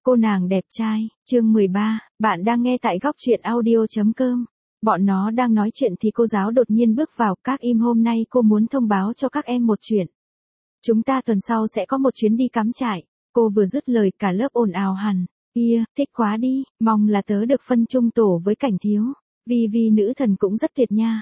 cô nàng đẹp trai, chương 13, bạn đang nghe tại góc truyện audio.com. Bọn nó đang nói chuyện thì cô giáo đột nhiên bước vào, các im hôm nay cô muốn thông báo cho các em một chuyện. Chúng ta tuần sau sẽ có một chuyến đi cắm trại. Cô vừa dứt lời cả lớp ồn ào hẳn. Ia, thích quá đi, mong là tớ được phân chung tổ với Cảnh Thiếu. Vì nữ thần cũng rất tuyệt nha.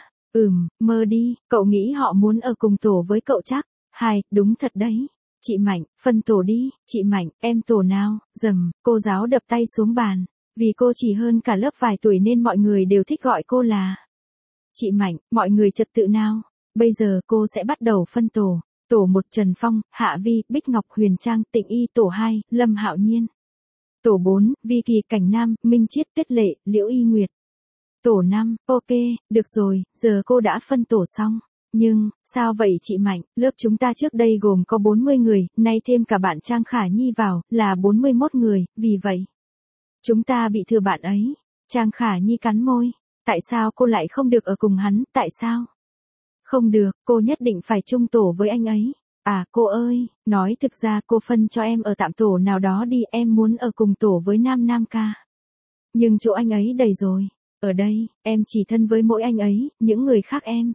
Mơ đi, cậu nghĩ họ muốn ở cùng tổ với cậu chắc? Hai, đúng thật đấy. Chị Mạnh, phân tổ đi, chị Mạnh, em tổ nào? Cô giáo đập tay xuống bàn. Vì cô chỉ hơn cả lớp vài tuổi nên mọi người đều thích gọi cô là chị Mạnh, mọi người trật tự nào. Bây giờ cô sẽ bắt đầu phân tổ. Tổ 1 Trần Phong, Hạ Vi, Bích Ngọc, Huyền Trang, Tịnh Y. Tổ 2, Lâm Hạo Nhiên. Tổ 4, Vi Kỳ, Cảnh Nam, Minh Chiết, Tuyết Lệ, Liễu Y Nguyệt. Tổ 5, ok, được rồi, giờ cô đã phân tổ xong. Nhưng, sao vậy chị Mạnh, lớp chúng ta trước đây gồm có 40 người, nay thêm cả bạn Trang Khả Nhi vào, là 41 người, vì vậy chúng ta bị thừa bạn ấy. Trang Khả Nhi cắn môi. Tại sao cô lại không được ở cùng hắn, tại sao? Không được, cô nhất định phải chung tổ với anh ấy. À cô ơi, nói thực ra cô phân cho em ở tạm tổ nào đó đi, em muốn ở cùng tổ với Nam ca. Nhưng chỗ anh ấy đầy rồi. Ở đây, em chỉ thân với mỗi anh ấy, những người khác em.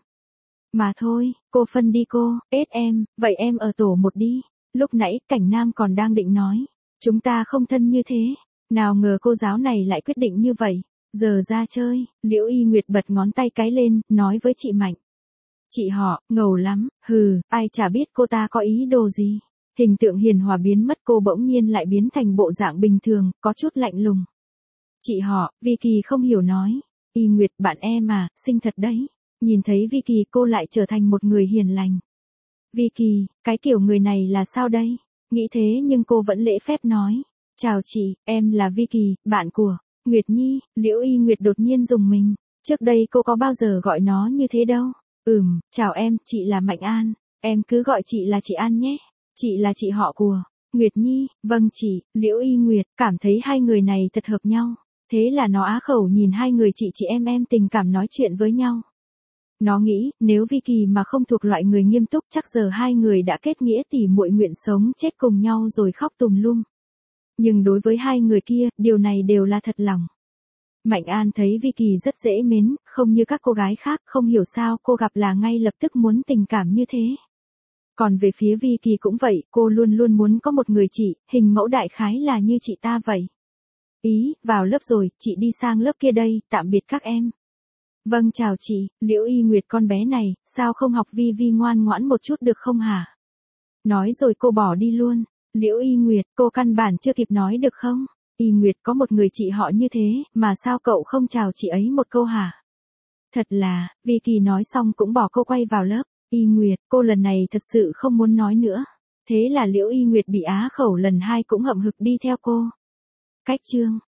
Mà thôi, cô phân đi cô, em, vậy em ở tổ 1 đi. Lúc nãy, Cảnh Nam còn đang định nói. Chúng ta không thân như thế. Nào ngờ cô giáo này lại quyết định như vậy. Giờ ra chơi, Liễu Y Nguyệt bật ngón tay cái lên, nói với chị Mạnh. Chị họ, ngầu lắm, ai chả biết cô ta có ý đồ gì. Hình tượng hiền hòa biến mất, cô bỗng nhiên lại biến thành bộ dạng bình thường, có chút lạnh lùng. Chị họ, Vi Kỳ không hiểu nói. Y Nguyệt, bạn em à, xinh thật đấy. Nhìn thấy Vi Kỳ cô lại trở thành một người hiền lành. Vi Kỳ, cái kiểu người này là sao đây? Nghĩ thế nhưng cô vẫn lễ phép nói. Chào chị, em là Vi Kỳ, bạn của Nguyệt Nhi. Liễu Y Nguyệt đột nhiên rùng mình. Trước đây cô có bao giờ gọi nó như thế đâu. Chào em, chị là Mạnh An. Em cứ gọi chị là chị An nhé. Chị là chị họ của Nguyệt Nhi. Vâng chị. Liễu Y Nguyệt cảm thấy hai người này thật hợp nhau. Thế là nó á khẩu nhìn hai người chị em tình cảm nói chuyện với nhau. Nó nghĩ, nếu Vi Kỳ mà không thuộc loại người nghiêm túc chắc giờ hai người đã kết nghĩa tỉ muội nguyện sống chết cùng nhau rồi khóc tùm lum. Nhưng đối với hai người kia, điều này đều là thật lòng. Mạnh An thấy Vi Kỳ rất dễ mến, không như các cô gái khác, không hiểu sao cô gặp là ngay lập tức muốn tình cảm như thế. Còn về phía Vi Kỳ cũng vậy, cô luôn luôn muốn có một người chị, hình mẫu đại khái là như chị ta vậy. Ý, vào lớp rồi, chị đi sang lớp kia đây, tạm biệt các em. Vâng chào chị, Liễu Y Nguyệt con bé này, sao không học Vi ngoan ngoãn một chút được không hả? Nói rồi cô bỏ đi luôn. Liễu Y Nguyệt, cô căn bản chưa kịp nói được không? Y Nguyệt có một người chị họ như thế, mà sao cậu không chào chị ấy một câu hả? Thật là, Vi Kỳ nói xong cũng bỏ cô quay vào lớp. Y Nguyệt, cô lần này thật sự không muốn nói nữa. Thế là Liễu Y Nguyệt bị á khẩu lần 2 cũng hậm hực đi theo cô. Cách chương